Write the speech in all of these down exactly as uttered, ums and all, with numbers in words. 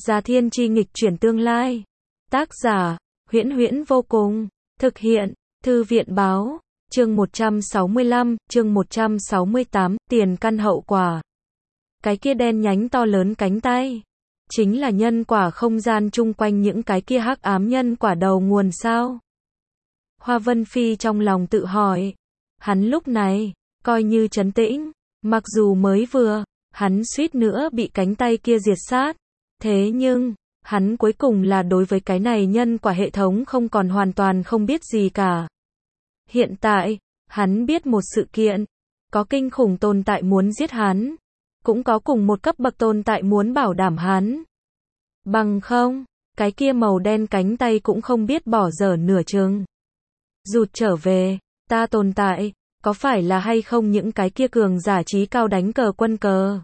Già Thiên Chi nghịch chuyển tương lai. Tác giả, Huyễn Huyễn vô cùng. Thực hiện, Thư viện báo. Chương một trăm sáu mươi lăm, chương một trăm sáu mươi tám, tiền căn hậu quả. Cái kia đen nhánh to lớn cánh tay, chính là nhân quả không gian chung quanh những cái kia hắc ám nhân quả đầu nguồn sao? Hoa Vân Phi trong lòng tự hỏi. Hắn lúc này, coi như trấn tĩnh, mặc dù mới vừa, hắn suýt nữa bị cánh tay kia diệt sát. Thế nhưng, hắn cuối cùng là đối với cái này nhân quả hệ thống không còn hoàn toàn không biết gì cả. Hiện tại, hắn biết một sự kiện, có kinh khủng tồn tại muốn giết hắn, cũng có cùng một cấp bậc tồn tại muốn bảo đảm hắn. Bằng không, cái kia màu đen cánh tay cũng không biết bỏ dở nửa chừng. Rụt trở về, ta tồn tại, có phải là hay không những cái kia cường giả trí cao đánh cờ quân cờ?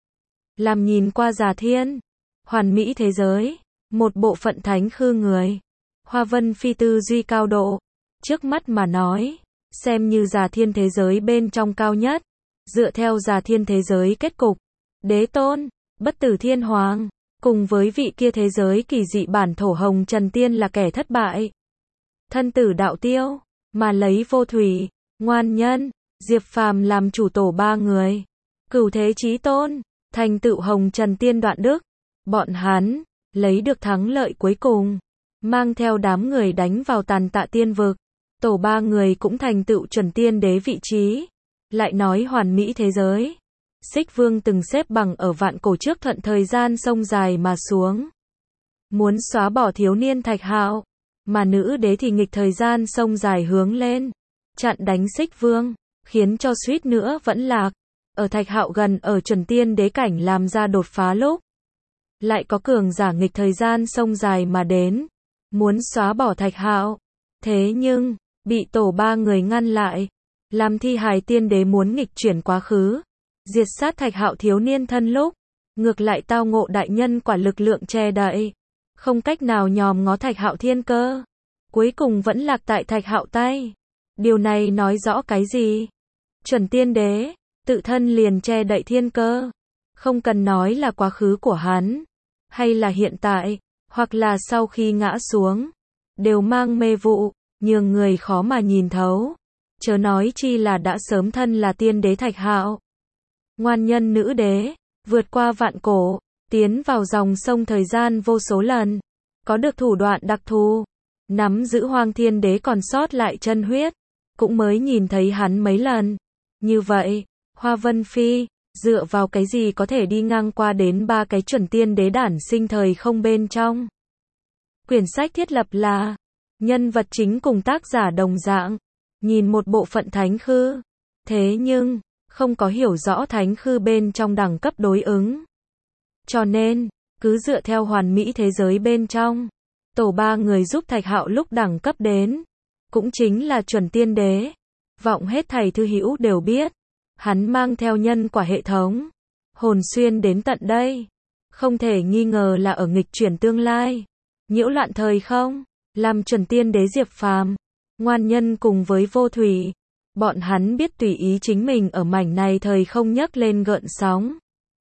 Làm nhìn qua Già Thiên, hoàn mỹ thế giới, một bộ phận thánh khư người. Hoa Vân Phi tư duy cao độ, trước mắt mà nói, xem như Già Thiên thế giới bên trong cao nhất, dựa theo Già Thiên thế giới kết cục, đế tôn, bất tử thiên hoàng, cùng với vị kia thế giới kỳ dị bản thổ hồng trần tiên là kẻ thất bại. Thân tử đạo tiêu, mà lấy vô thủy, ngoan nhân, Diệp Phàm làm chủ tổ ba người. Cửu thế chí tôn, thành tựu hồng trần tiên đoạn đức. Bọn hắn, lấy được thắng lợi cuối cùng, mang theo đám người đánh vào tàn tạ tiên vực. Tổ ba người cũng thành tựu chuẩn tiên đế vị trí. Lại nói hoàn mỹ thế giới. Xích Vương từng xếp bằng ở vạn cổ trước thuận thời gian sông dài mà xuống. Muốn xóa bỏ thiếu niên Thạch Hạo. Mà nữ đế thì nghịch thời gian sông dài hướng lên. Chặn đánh Xích Vương, khiến cho suýt nữa vẫn lạc. Ở Thạch Hạo gần ở chuẩn tiên đế cảnh làm ra đột phá lúc. Lại có cường giả nghịch thời gian sông dài mà đến. Muốn xóa bỏ Thạch Hạo. Thế nhưng, bị tổ ba người ngăn lại. Làm thi hài tiên đế muốn nghịch chuyển quá khứ. Diệt sát Thạch Hạo thiếu niên thân lúc. Ngược lại tao ngộ đại nhân quả lực lượng che đậy. Không cách nào nhòm ngó Thạch Hạo thiên cơ. Cuối cùng vẫn lạc tại Thạch Hạo tay. Điều này nói rõ cái gì? Chuẩn tiên đế, tự thân liền che đậy thiên cơ. Không cần nói là quá khứ của hắn. Hay là hiện tại, hoặc là sau khi ngã xuống. Đều mang mê vụ, nhường người khó mà nhìn thấu. Chớ nói chi là đã sớm thân là tiên đế Thạch Hạo. Ngoan nhân nữ đế, vượt qua vạn cổ, tiến vào dòng sông thời gian vô số lần. Có được thủ đoạn đặc thù. Nắm giữ Hoang Thiên Đế còn sót lại chân huyết. Cũng mới nhìn thấy hắn mấy lần. Như vậy, Hoa Vân Phi, dựa vào cái gì có thể đi ngang qua đến ba cái chuẩn tiên đế đản sinh thời không bên trong. Quyển sách thiết lập là, nhân vật chính cùng tác giả đồng dạng. Nhìn một bộ phận thánh khư. Thế nhưng, không có hiểu rõ thánh khư bên trong đẳng cấp đối ứng. Cho nên, cứ dựa theo hoàn mỹ thế giới bên trong. Tổ ba người giúp Thạch Hạo lúc đẳng cấp đến. Cũng chính là chuẩn tiên đế. Vọng hết thầy thư hữu đều biết. Hắn mang theo nhân quả hệ thống. Hồn xuyên đến tận đây. Không thể nghi ngờ là ở nghịch chuyển tương lai. Nhiễu loạn thời không. Làm chuẩn tiên đế Diệp Phàm, ngoan nhân cùng với vô thủy. Bọn hắn biết tùy ý chính mình ở mảnh này thời không nhấc lên gợn sóng.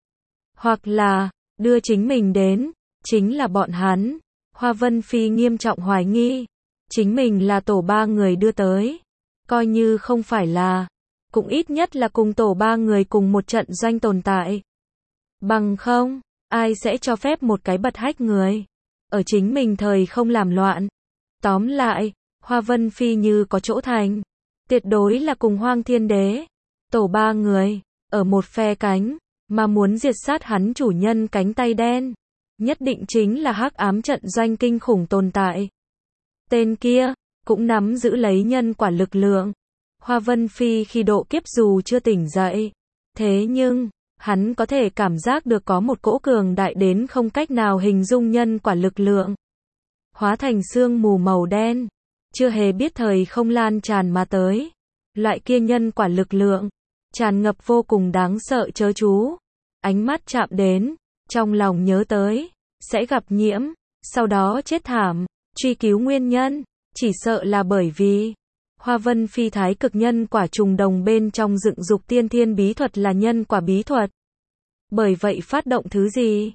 Hoặc là, đưa chính mình đến. Chính là bọn hắn. Hoa Vân Phi nghiêm trọng hoài nghi. Chính mình là tổ ba người đưa tới. Coi như không phải là. Cũng ít nhất là cùng tổ ba người cùng một trận doanh tồn tại. Bằng không, ai sẽ cho phép một cái bật hách người. Ở chính mình thời không làm loạn. Tóm lại, Hoa Vân Phi như có chỗ thành. Tuyệt đối là cùng Hoang Thiên Đế. Tổ ba người, ở một phe cánh. Mà muốn diệt sát hắn chủ nhân cánh tay đen. Nhất định chính là hắc ám trận doanh kinh khủng tồn tại. Tên kia, cũng nắm giữ lấy nhân quả lực lượng. Hoa Vân Phi khi độ kiếp dù chưa tỉnh dậy. Thế nhưng, hắn có thể cảm giác được có một cỗ cường đại đến không cách nào hình dung nhân quả lực lượng. Hóa thành sương mù màu đen. Chưa hề biết thời không lan tràn mà tới. Loại kia nhân quả lực lượng. Tràn ngập vô cùng đáng sợ chớ chú. Ánh mắt chạm đến. Trong lòng nhớ tới. Sẽ gặp nhiễm. Sau đó chết thảm. Truy cứu nguyên nhân. Chỉ sợ là bởi vì. Hoa Vân Phi thái cực nhân quả trùng đồng bên trong dựng dục tiên thiên bí thuật là nhân quả bí thuật. Bởi vậy phát động thứ gì?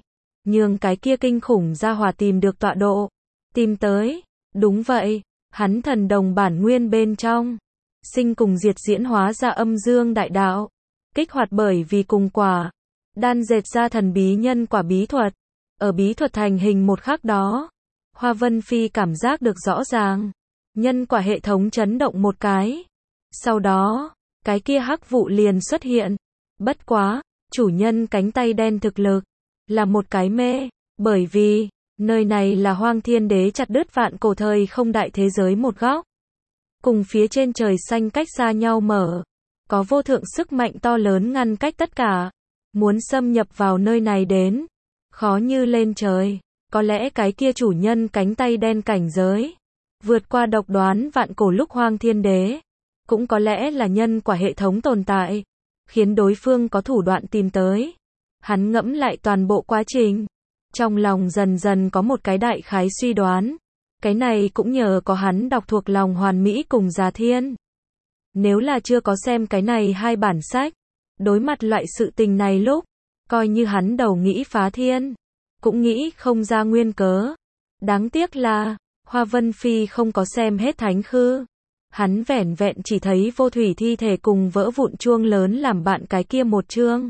nhường cái kia kinh khủng gia hỏa tìm được tọa độ. Tìm tới, đúng vậy, hắn thần đồng bản nguyên bên trong, sinh cùng diệt diễn hóa ra âm dương đại đạo, kích hoạt bởi vì cùng quả, đan dệt ra thần bí nhân quả bí thuật. Ở bí thuật thành hình một khắc đó, Hoa Vân Phi cảm giác được rõ ràng, nhân quả hệ thống chấn động một cái. Sau đó, cái kia hắc vụ liền xuất hiện. Bất quá, chủ nhân cánh tay đen thực lực là một cái mê, bởi vì nơi này là Hoang Thiên Đế chặt đứt vạn cổ thời không đại thế giới một góc, cùng phía trên trời xanh cách xa nhau mở, có vô thượng sức mạnh to lớn ngăn cách tất cả, muốn xâm nhập vào nơi này đến, khó như lên trời. Có lẽ cái kia chủ nhân cánh tay đen cảnh giới vượt qua độc đoán vạn cổ lúc Hoang Thiên Đế, cũng có lẽ là nhân quả hệ thống tồn tại, khiến đối phương có thủ đoạn tìm tới. Hắn ngẫm lại toàn bộ quá trình, trong lòng dần dần có một cái đại khái suy đoán. Cái này cũng nhờ có hắn đọc thuộc lòng hoàn mỹ cùng Già Thiên. Nếu là chưa có xem cái này hai bản sách, đối mặt loại sự tình này lúc, coi như hắn đầu nghĩ phá thiên, cũng nghĩ không ra nguyên cớ. Đáng tiếc là, Hoa Vân Phi không có xem hết thánh khư. Hắn vẻn vẹn chỉ thấy vô thủy thi thể cùng vỡ vụn chuông lớn làm bạn cái kia một chương.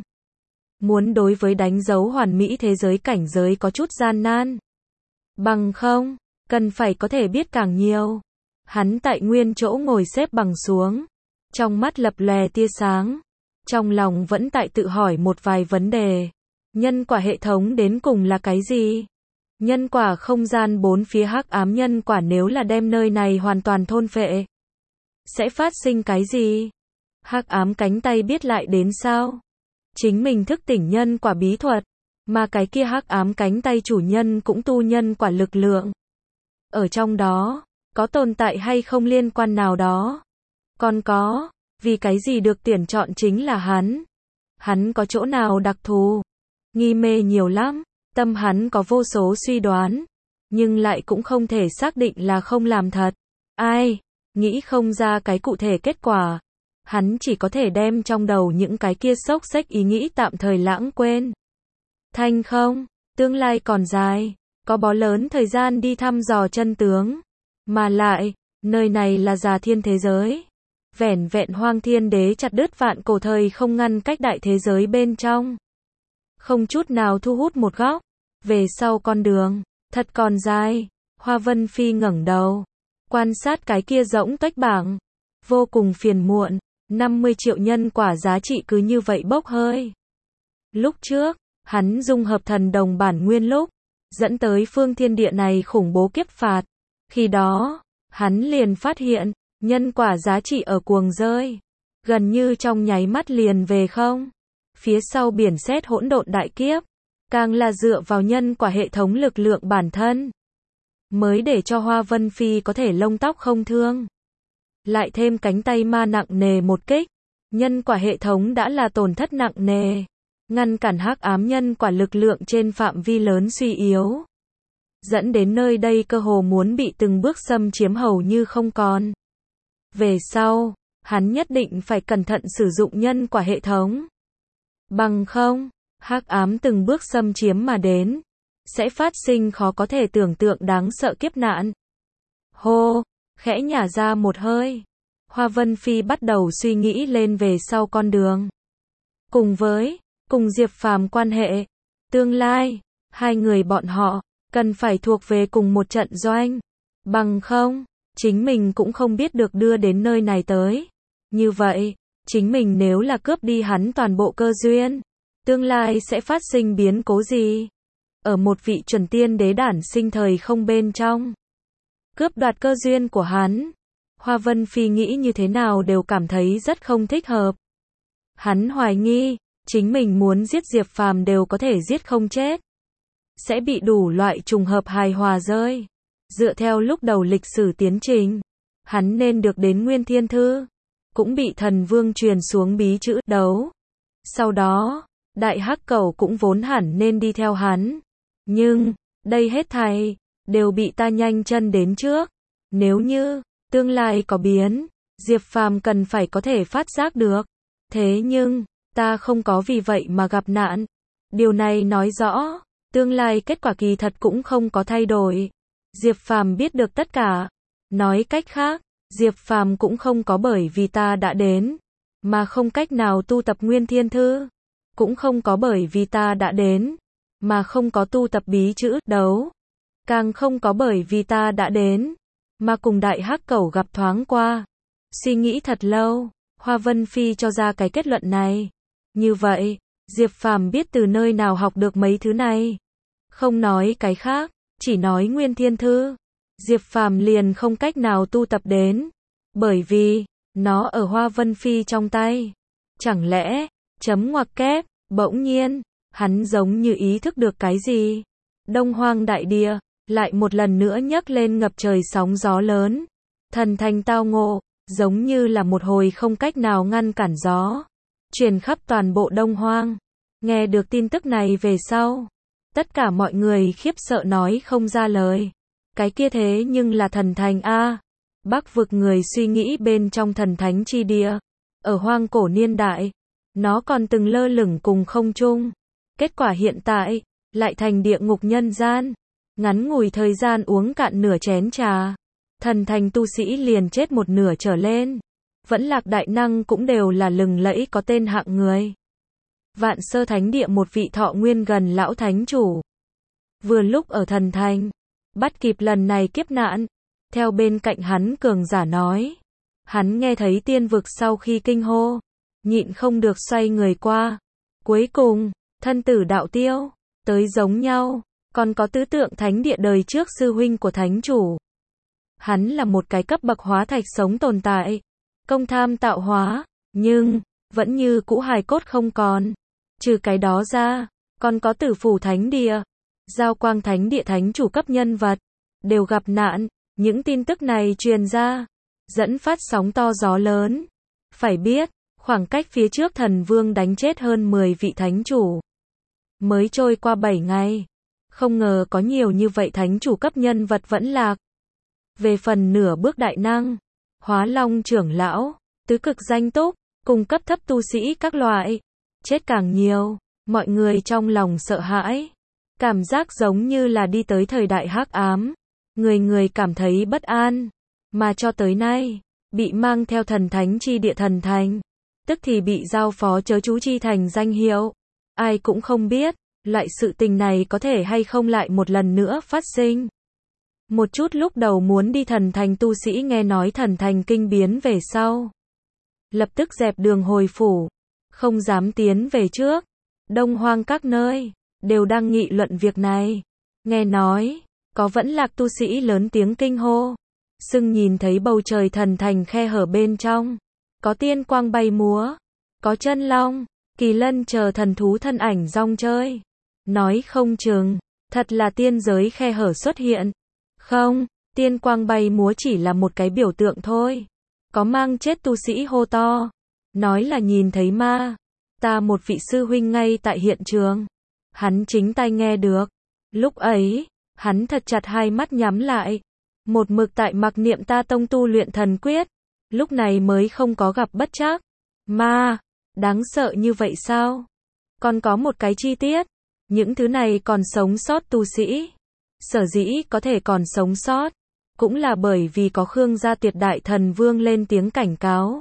Muốn đối với đánh dấu hoàn mỹ thế giới cảnh giới có chút gian nan. Bằng không, cần phải có thể biết càng nhiều. Hắn tại nguyên chỗ ngồi xếp bằng xuống, trong mắt lập lòe tia sáng, trong lòng vẫn tại tự hỏi một vài vấn đề. Nhân quả hệ thống đến cùng là cái gì? Nhân quả không gian bốn phía hắc ám nhân quả nếu là đem nơi này hoàn toàn thôn phệ, sẽ phát sinh cái gì? Hắc ám cánh tay biết lại đến sao? Chính mình thức tỉnh nhân quả bí thuật, mà cái kia hắc ám cánh tay chủ nhân cũng tu nhân quả lực lượng. Ở trong đó, có tồn tại hay không liên quan nào đó? Còn có, vì cái gì được tuyển chọn chính là hắn? Hắn có chỗ nào đặc thù? Nghi mê nhiều lắm, tâm hắn có vô số suy đoán, nhưng lại cũng không thể xác định là không làm thật. Ai, nghĩ không ra cái cụ thể kết quả. Hắn chỉ có thể đem trong đầu những cái kia xốc xếch ý nghĩ tạm thời lãng quên. Thanh không, tương lai còn dài, có bó lớn thời gian đi thăm dò chân tướng. Mà lại, nơi này là Già Thiên thế giới. Vẻn vẹn Hoang Thiên Đế chặt đứt vạn cổ thời không ngăn cách đại thế giới bên trong. Không chút nào thu hút một góc. Về sau con đường, thật còn dài. Hoa Vân Phi ngẩng đầu, quan sát cái kia rỗng tuếch bảng. Vô cùng phiền muộn, năm mươi triệu nhân quả giá trị cứ như vậy bốc hơi. Lúc trước, hắn dung hợp thần đồng bản nguyên lúc, dẫn tới phương thiên địa này khủng bố kiếp phạt. Khi đó, hắn liền phát hiện, nhân quả giá trị ở cuồng rơi. Gần như trong nháy mắt liền về không. Phía sau biển sét hỗn độn đại kiếp, càng là dựa vào nhân quả hệ thống lực lượng bản thân, mới để cho Hoa Vân Phi có thể lông tóc không thương. Lại thêm cánh tay ma nặng nề một kích, nhân quả hệ thống đã là tổn thất nặng nề, ngăn cản hắc ám nhân quả lực lượng trên phạm vi lớn suy yếu, dẫn đến nơi đây cơ hồ muốn bị từng bước xâm chiếm hầu như không còn. Về sau, hắn nhất định phải cẩn thận sử dụng nhân quả hệ thống. Bằng không, hắc ám từng bước xâm chiếm mà đến, sẽ phát sinh khó có thể tưởng tượng đáng sợ kiếp nạn. Hô, khẽ nhả ra một hơi. Hoa Vân Phi bắt đầu suy nghĩ lên về sau con đường. Cùng với, cùng Diệp Phàm quan hệ, tương lai, hai người bọn họ, cần phải thuộc về cùng một trận doanh. Bằng không, chính mình cũng không biết được đưa đến nơi này tới. Như vậy, chính mình nếu là cướp đi hắn toàn bộ cơ duyên, tương lai sẽ phát sinh biến cố gì? Ở một vị chuẩn tiên đế đản sinh thời không bên trong, cướp đoạt cơ duyên của hắn, Hoa Vân Phi nghĩ như thế nào đều cảm thấy rất không thích hợp. Hắn hoài nghi, chính mình muốn giết Diệp Phàm đều có thể giết không chết, sẽ bị đủ loại trùng hợp hài hòa rơi. Dựa theo lúc đầu lịch sử tiến trình, hắn nên được đến Nguyên Thiên Thư, cũng bị thần vương truyền xuống bí chữ đấu. Sau đó, Đại Hắc Cẩu cũng vốn hẳn nên đi theo hắn. Nhưng, đây hết thảy đều bị ta nhanh chân đến trước. Nếu như tương lai có biến, Diệp Phàm cần phải có thể phát giác được. Thế nhưng, ta không có vì vậy mà gặp nạn. Điều này nói rõ, Tương lai kết quả kỳ thật cũng không có thay đổi. Diệp Phàm biết được tất cả. Nói cách khác, Diệp Phàm cũng không có bởi vì ta đã đến mà không cách nào tu tập Nguyên Thiên Thư, cũng không có bởi vì ta đã đến mà không có tu tập bí chữ đấu, càng không có bởi vì ta đã đến mà cùng Đại Hắc Cẩu gặp thoáng qua. Suy nghĩ thật lâu, Hoa Vân Phi cho ra cái kết luận này. Như vậy, Diệp Phàm biết từ nơi nào học được mấy thứ này. Không nói cái khác, chỉ nói Nguyên Thiên Thư, Diệp Phàm liền không cách nào tu tập đến, bởi vì nó ở Hoa Vân Phi trong tay. Chẳng lẽ, chấm ngoặc kép, bỗng nhiên, hắn giống như ý thức được cái gì. Đông Hoang đại địa lại một lần nữa nhấc lên ngập trời sóng gió lớn. Thần thành tao ngộ, giống như là một hồi không cách nào ngăn cản gió, truyền khắp toàn bộ Đông Hoang. Nghe được tin tức này về sau, tất cả mọi người khiếp sợ nói không ra lời. Cái kia thế nhưng là thần thành a. Bắc vực người suy nghĩ bên trong thần thánh chi địa, ở hoang cổ niên đại, nó còn từng lơ lửng cùng không trung. Kết quả hiện tại, lại thành địa ngục nhân gian. Ngắn ngủi thời gian uống cạn nửa chén trà, thần thành tu sĩ liền chết một nửa trở lên. Vẫn Lạc đại năng cũng đều là lừng lẫy có tên hạng người. Vạn Sơ Thánh Địa một vị thọ nguyên gần lão thánh chủ, vừa lúc ở thần thành, bắt kịp lần này kiếp nạn. Theo bên cạnh hắn cường giả nói, hắn nghe thấy tiên vực sau khi kinh hô, nhịn không được xoay người qua. Cuối cùng, thân tử đạo tiêu, tới giống nhau, còn có tứ tượng thánh địa đời trước sư huynh của thánh chủ. Hắn là một cái cấp bậc hóa thạch sống tồn tại, công tham tạo hóa, nhưng vẫn như cũ hài cốt không còn. Trừ cái đó ra, còn có Tử Phủ Thánh Địa, Giao Quang Thánh Địa thánh chủ cấp nhân vật đều gặp nạn. Những tin tức này truyền ra, dẫn phát sóng to gió lớn. Phải biết, khoảng cách phía trước thần vương đánh chết hơn mười vị thánh chủ, mới trôi qua bảy ngày. Không ngờ có nhiều như vậy thánh chủ cấp nhân vật vẫn lạc. Về phần nửa bước đại năng, Hóa Long trưởng lão, tứ cực danh túc, cùng cấp thấp tu sĩ các loại, chết càng nhiều. Mọi người trong lòng sợ hãi, cảm giác giống như là đi tới thời đại hắc ám. Người người cảm thấy bất an, mà cho tới nay, bị mang theo thần thánh chi địa thần thành, tức thì bị giao phó chớ chú chi thành danh hiệu. Ai cũng không biết, loại sự tình này có thể hay không lại một lần nữa phát sinh. Một chút lúc đầu muốn đi thần thành tu sĩ nghe nói thần thành kinh biến về sau, lập tức dẹp đường hồi phủ, không dám tiến về trước. Đông Hoang các nơi, đều đang nghị luận việc này. Nghe nói, có Vẫn Lạc tu sĩ lớn tiếng kinh hô, sưng nhìn thấy bầu trời thần thành khe hở bên trong, có tiên quang bay múa, có chân long, kỳ lân chờ thần thú thân ảnh rong chơi. Nói không chừng, thật là tiên giới khe hở xuất hiện. Không, tiên quang bay múa chỉ là một cái biểu tượng thôi. Có mang chết tu sĩ hô to, nói là nhìn thấy ma. Ta một vị sư huynh ngay tại hiện trường, hắn chính tai nghe được. Lúc ấy, hắn thật chặt hai mắt nhắm lại, một mực tại mặc niệm ta tông tu luyện thần quyết, lúc này mới không có gặp bất trắc. Ma, đáng sợ như vậy sao? Còn có một cái chi tiết, những thứ này còn sống sót tu sĩ, sở dĩ có thể còn sống sót, cũng là bởi vì có Khương gia tuyệt đại thần vương lên tiếng cảnh cáo.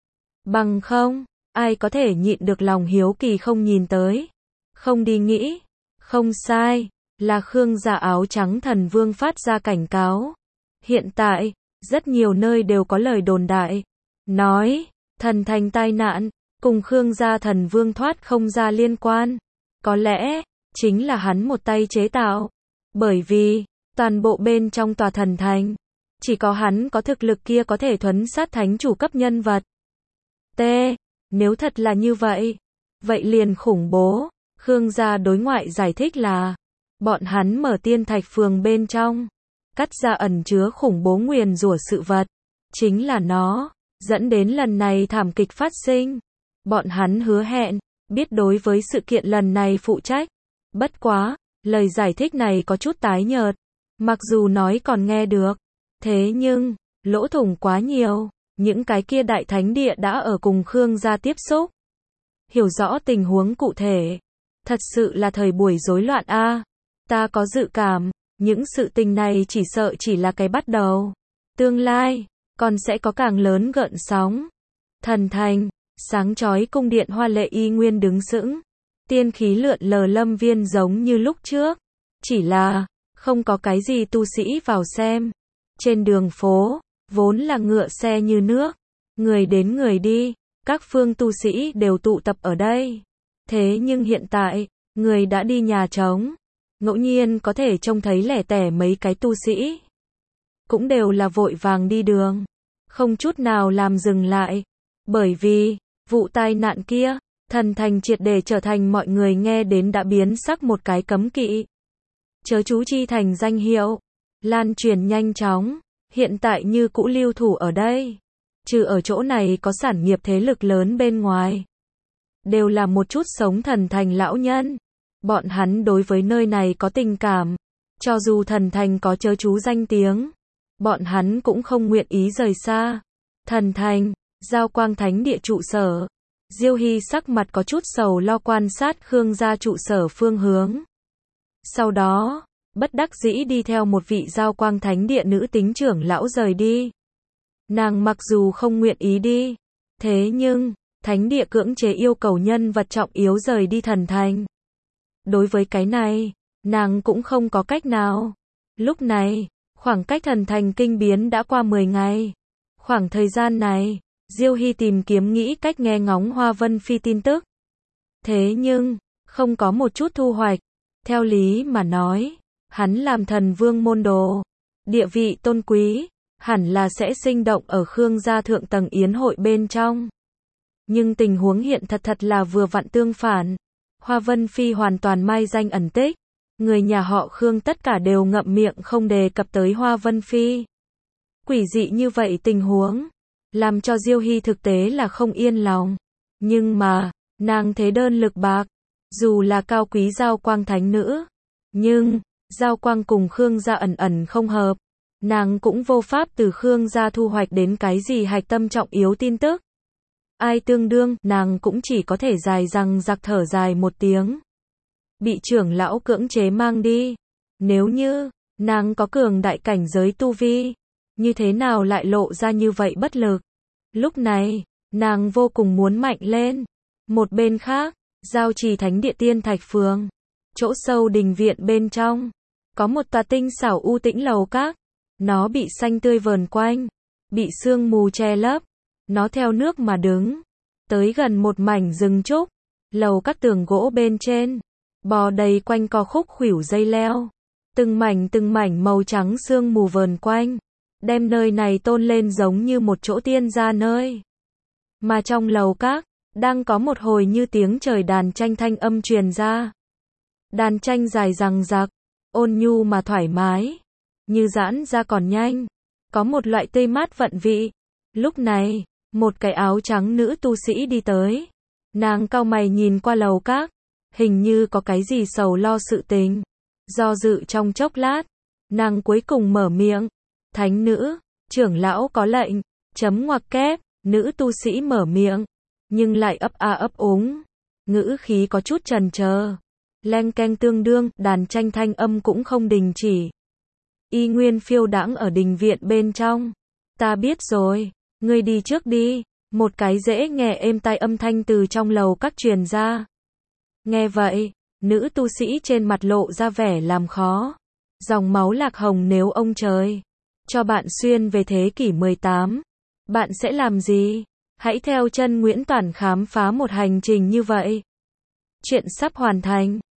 Bằng không, ai có thể nhịn được lòng hiếu kỳ không nhìn tới, không đi nghĩ. Không sai, là Khương gia áo trắng thần vương phát ra cảnh cáo. Hiện tại, rất nhiều nơi đều có lời đồn đại, nói, thần thành tai nạn, cùng Khương gia thần vương thoát không ra liên quan. Có lẽ, chính là hắn một tay chế tạo. Bởi vì, toàn bộ bên trong tòa thần thành, chỉ có hắn có thực lực kia có thể thuấn sát thánh chủ cấp nhân vật. T. Nếu thật là như vậy, vậy liền khủng bố. Khương gia đối ngoại giải thích là, bọn hắn mở tiên thạch phường bên trong, cắt ra ẩn chứa khủng bố nguyền rủa sự vật. Chính là nó, dẫn đến lần này thảm kịch phát sinh. Bọn hắn hứa hẹn, biết đối với sự kiện lần này phụ trách. Bất quá, lời giải thích này có chút tái nhợt. Mặc dù nói còn nghe được, thế nhưng, lỗ thủng quá nhiều. Những cái kia đại thánh địa đã ở cùng Khương gia tiếp xúc, hiểu rõ tình huống cụ thể. Thật sự là thời buổi rối loạn a. Ta có dự cảm, những sự tình này chỉ sợ chỉ là cái bắt đầu. Tương lai, còn sẽ có càng lớn gợn sóng. Thần thành, sáng chói cung điện hoa lệ y nguyên đứng sững. Tiên khí lượn lờ lâm viên giống như lúc trước. Chỉ là, không có cái gì tu sĩ vào xem. Trên đường phố, vốn là ngựa xe như nước. Người đến người đi, các phương tu sĩ đều tụ tập ở đây. Thế nhưng hiện tại, người đã đi nhà trống. Ngẫu nhiên có thể trông thấy lẻ tẻ mấy cái tu sĩ. Cũng đều là vội vàng đi đường. Không chút nào làm dừng lại. Bởi vì, vụ tai nạn kia, thần thành triệt để trở thành mọi người nghe đến đã biến sắc một cái cấm kỵ. Chớ chú chi thành danh hiệu. Lan truyền nhanh chóng. Hiện tại như cũ lưu thủ ở đây. Trừ ở chỗ này có sản nghiệp thế lực lớn bên ngoài. Đều là một chút sống thần thành lão nhân. Bọn hắn đối với nơi này có tình cảm. Cho dù thần thành có chớ chú danh tiếng. Bọn hắn cũng không nguyện ý rời xa. Thần thành, Giao Quang Thánh Địa trụ sở. Diêu Hy sắc mặt có chút sầu lo quan sát Khương gia trụ sở phương hướng. Sau đó, bất đắc dĩ đi theo một vị Giao Quang Thánh Địa nữ tính trưởng lão rời đi. Nàng mặc dù không nguyện ý đi, thế nhưng, Thánh Địa cưỡng chế yêu cầu nhân vật trọng yếu rời đi thần thành. Đối với cái này, nàng cũng không có cách nào. Lúc này, khoảng cách thần thành kinh biến đã qua mười ngày. Khoảng thời gian này, Diêu Hy tìm kiếm nghĩ cách nghe ngóng Hoa Vân Phi tin tức. Thế nhưng, không có một chút thu hoạch. Theo lý mà nói, hắn làm thần vương môn đồ, địa vị tôn quý, hẳn là sẽ sinh động ở Khương gia thượng tầng yến hội bên trong. Nhưng tình huống hiện thật thật là vừa vặn tương phản. Hoa Vân Phi hoàn toàn mai danh ẩn tích. Người nhà họ Khương tất cả đều ngậm miệng không đề cập tới Hoa Vân Phi. Quỷ dị như vậy tình huống, làm cho Diêu Hy thực tế là không yên lòng. Nhưng mà, nàng thế đơn lực bạc, dù là cao quý Giao Quang Thánh Nữ, nhưng, Giao Quang cùng Khương gia ẩn ẩn không hợp. Nàng cũng vô pháp từ Khương gia thu hoạch đến cái gì hạch tâm trọng yếu tin tức. Ai tương đương, nàng cũng chỉ có thể dài rằng giặc thở dài một tiếng. Bị trưởng lão cưỡng chế mang đi. Nếu như, nàng có cường đại cảnh giới tu vi, như thế nào lại lộ ra như vậy bất lực. Lúc này, nàng vô cùng muốn mạnh lên. Một bên khác, Giao Trì Thánh Địa Tiên Thạch Phường. Chỗ sâu đình viện bên trong, có một tòa tinh xảo u tĩnh lầu các. Nó bị xanh tươi vờn quanh, bị sương mù che lấp. Nó theo nước mà đứng, tới gần một mảnh rừng trúc. Lầu các tường gỗ bên trên, bò đầy quanh co khúc khuỷu dây leo. Từng mảnh từng mảnh màu trắng sương mù vờn quanh, đem nơi này tôn lên giống như một chỗ tiên gia nơi. Mà trong lầu các, đang có một hồi như tiếng trời đàn tranh thanh âm truyền ra. Đàn tranh dài dằng dặc, ôn nhu mà thoải mái, như giãn ra còn nhanh, có một loại tươi mát vận vị. Lúc này, một cái áo trắng nữ tu sĩ đi tới. Nàng cau mày nhìn qua lầu các, hình như có cái gì sầu lo sự tình. Do dự trong chốc lát, nàng cuối cùng mở miệng. Thánh nữ, trưởng lão có lệnh, chấm ngoặc kép, nữ tu sĩ mở miệng, nhưng lại ấp a ấp úng, ngữ khí có chút chần chờ. Leng keng tương đương, đàn tranh thanh âm cũng không đình chỉ. Y nguyên phiêu đãng ở đình viện bên trong. Ta biết rồi, ngươi đi trước đi. Một cái dễ nghe êm tai âm thanh từ trong lầu các truyền ra. Nghe vậy, nữ tu sĩ trên mặt lộ ra vẻ làm khó. Dòng máu lạc hồng nếu ông trời cho bạn xuyên về thế kỷ mười tám, bạn sẽ làm gì? Hãy theo chân Nguyễn Toản khám phá một hành trình như vậy. Chuyện sắp hoàn thành.